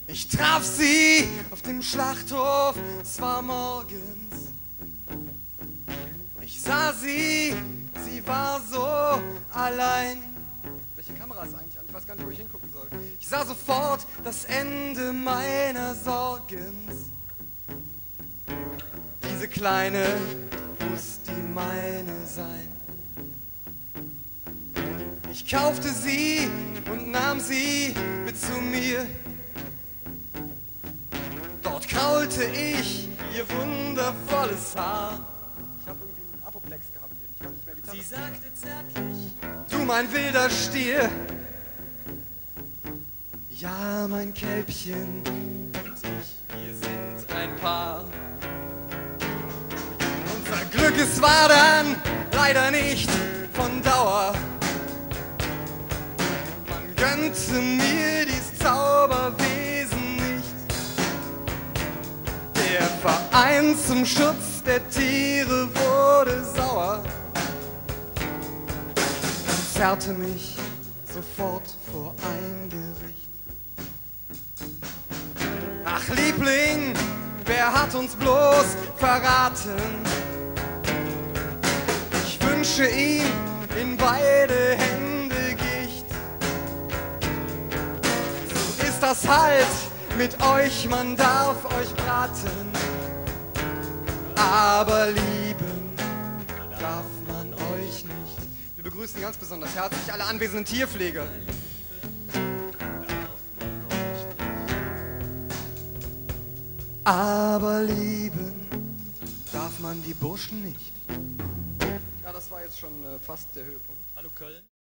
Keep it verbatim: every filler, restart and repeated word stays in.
Ich traf sie auf dem Schlachthof, es war morgens. Ich sah sie, sie war so allein. Welche Kamera ist eigentlich an? Ich weiß gar nicht, wo ich hingucken soll. Ich sah sofort das Ende meiner Sorgens. Diese Kleine muss die meine sein. Ich kaufte sie und nahm sie mit zu mir. Dort kraulte ich ihr wundervolles Haar. Ich habe irgendwie einen Apoplex gehabt eben. Ich kann nicht mehr die Gitarre. Sie sagte zärtlich: Du mein wilder Stier. Ja, mein Kälbchen und ich, wir sind ein Paar. Unser Glück, es war dann leider nicht von Dauer. Man gönnte mir dies Zauberwesen nicht. Der Verein zum Schutz der Tiere wurde sauer und zerrte mich sofort vor ein Gericht. Ach Liebling, wer hat uns bloß verraten? Ich wünsche ihm in beide Hände Gicht. So ist das halt mit euch, man darf euch braten, aber lieben darf man euch nicht. Wir begrüßen ganz besonders herzlich alle anwesenden Tierpfleger. Aber lieben darf man die Burschen nicht. Ja, das war jetzt schon äh, fast der Höhepunkt. Hallo Köln.